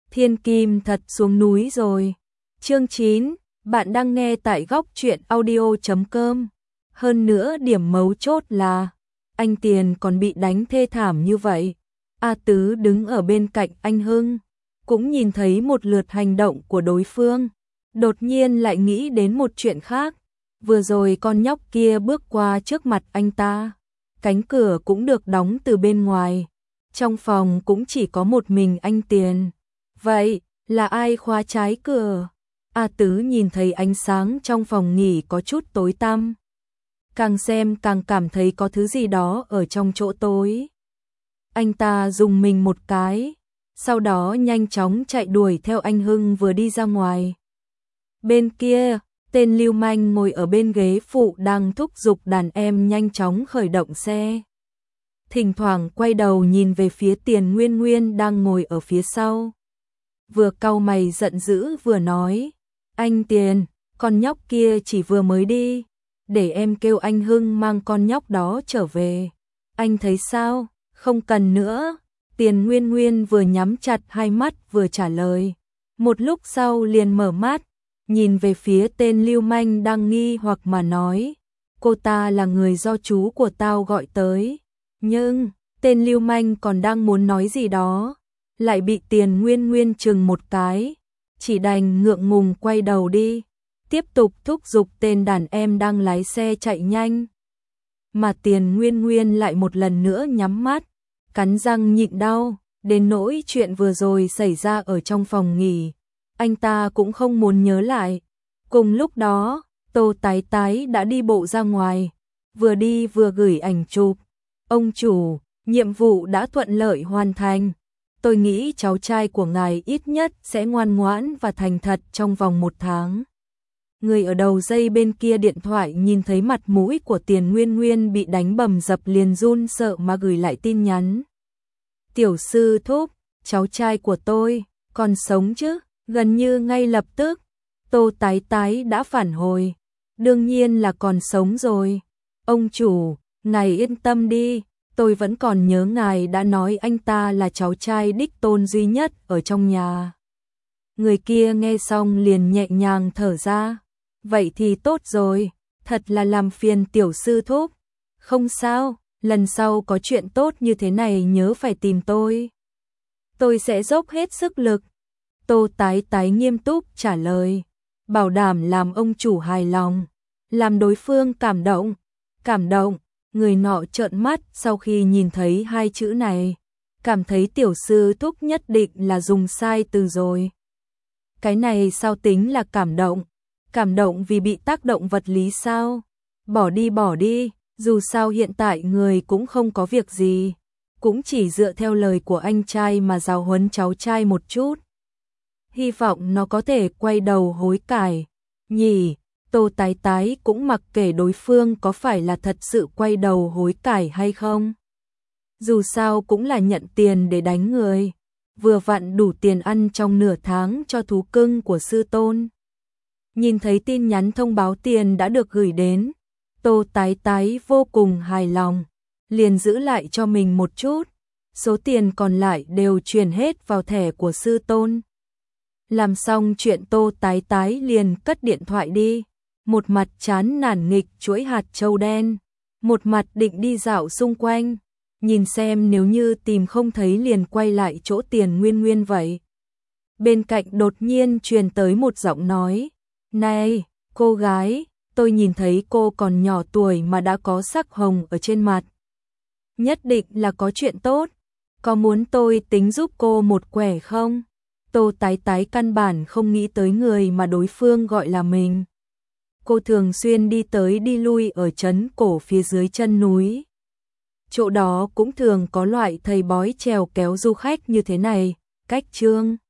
Thiên Kim thật xuống núi rồi. Chương 9, bạn đang nghe tại góc truyện audio.com. Hơn nữa điểm mấu chốt là anh Tiền còn bị đánh thê thảm như vậy. A Tứ đứng ở bên cạnh anh Hưng, cũng nhìn thấy một lượt hành động của đối phương. Đột nhiên lại nghĩ đến một chuyện khác. Vừa rồi con nhóc kia bước qua trước mặt anh ta. Cánh cửa cũng được đóng từ bên ngoài. Trong phòng cũng chỉ có một mình anh Tiền. Vậy, là ai khóa trái cửa? A Tứ nhìn thấy ánh sáng trong phòng nghỉ có chút tối tăm. Càng xem càng cảm thấy có thứ gì đó ở trong chỗ tối. Anh ta rùng mình một cái, sau đó nhanh chóng chạy đuổi theo anh Hưng vừa đi ra ngoài. Bên kia, tên lưu manh ngồi ở bên ghế phụ đang thúc giục đàn em nhanh chóng khởi động xe. Thỉnh thoảng quay đầu nhìn về phía Tiền Nguyên Nguyên đang ngồi ở phía sau. Vừa cau mày giận dữ vừa nói, anh Tiền, con nhóc kia chỉ vừa mới đi, để em kêu anh Hưng mang con nhóc đó trở về. Anh thấy sao? Không cần nữa. Tiền Nguyên Nguyên vừa nhắm chặt hai mắt vừa trả lời. Một lúc sau liền mở mắt, nhìn về phía tên lưu manh đang nghi hoặc mà nói, cô ta là người do chú của tao gọi tới. Nhưng, tên lưu manh còn đang muốn nói gì đó, lại bị Tiền Nguyên Nguyên chừng một cái, chỉ đành ngượng ngùng quay đầu đi, tiếp tục thúc giục tên đàn em đang lái xe chạy nhanh. Mà Tiền Nguyên Nguyên lại một lần nữa nhắm mắt, cắn răng nhịn đau, đến nỗi chuyện vừa rồi xảy ra ở trong phòng nghỉ, anh ta cũng không muốn nhớ lại. Cùng lúc đó, Tô Tái Tái đã đi bộ ra ngoài, vừa đi vừa gửi ảnh chụp. Ông chủ, nhiệm vụ đã thuận lợi hoàn thành. Tôi nghĩ cháu trai của ngài ít nhất sẽ ngoan ngoãn và thành thật trong vòng 1 tháng. Người ở đầu dây bên kia điện thoại nhìn thấy mặt mũi của Tiền Nguyên Nguyên bị đánh bầm dập liền run sợ mà gửi lại tin nhắn. Tiểu sư thúc, cháu trai của tôi, còn sống chứ? Gần như ngay lập tức, Tô Tái Tái đã phản hồi. Đương nhiên là còn sống rồi. Ông chủ, ngài yên tâm đi, tôi vẫn còn nhớ ngài đã nói anh ta là cháu trai đích tôn duy nhất ở trong nhà. Người kia nghe xong liền nhẹ nhàng thở ra. Vậy thì tốt rồi, thật là làm phiền tiểu sư thúc. Không sao, lần sau có chuyện tốt như thế này nhớ phải tìm tôi. Tôi sẽ dốc hết sức lực. Tô Tái Tái nghiêm túc trả lời, bảo đảm làm ông chủ hài lòng, làm đối phương cảm động. Cảm động, người nọ trợn mắt sau khi nhìn thấy hai chữ này, cảm thấy tiểu sư thúc nhất định là dùng sai từ rồi. Cái này sao tính là cảm động? Cảm động vì bị tác động vật lý sao? Bỏ đi, dù sao hiện tại người cũng không có việc gì, cũng chỉ dựa theo lời của anh trai mà giáo huấn cháu trai một chút. Hy vọng nó có thể quay đầu hối cải, nhỉ? Tô Tái Tái cũng mặc kệ đối phương có phải là thật sự quay đầu hối cải hay không. Dù sao cũng là nhận tiền để đánh người, vừa vặn đủ tiền ăn trong nửa tháng cho thú cưng của sư tôn. Nhìn thấy tin nhắn thông báo tiền đã được gửi đến, Tô Tái Tái vô cùng hài lòng, liền giữ lại cho mình một chút, số tiền còn lại đều chuyển hết vào thẻ của sư tôn. Làm xong chuyện Tô Tái Tái liền cất điện thoại đi, một mặt chán nản nghịch chuỗi hạt châu đen, một mặt định đi dạo xung quanh, nhìn xem nếu như tìm không thấy liền quay lại chỗ Tiền Nguyên Nguyên vậy. Bên cạnh đột nhiên truyền tới một giọng nói, này, cô gái, tôi nhìn thấy cô còn nhỏ tuổi mà đã có sắc hồng ở trên mặt. Nhất định là có chuyện tốt, có muốn tôi tính giúp cô một quẻ không? Tô Tái Tái căn bản không nghĩ tới người mà đối phương gọi là mình. Cô thường xuyên đi tới đi lui ở trấn cổ phía dưới chân núi. Chỗ đó cũng thường có loại thầy bói trèo kéo du khách như thế này, cách chương.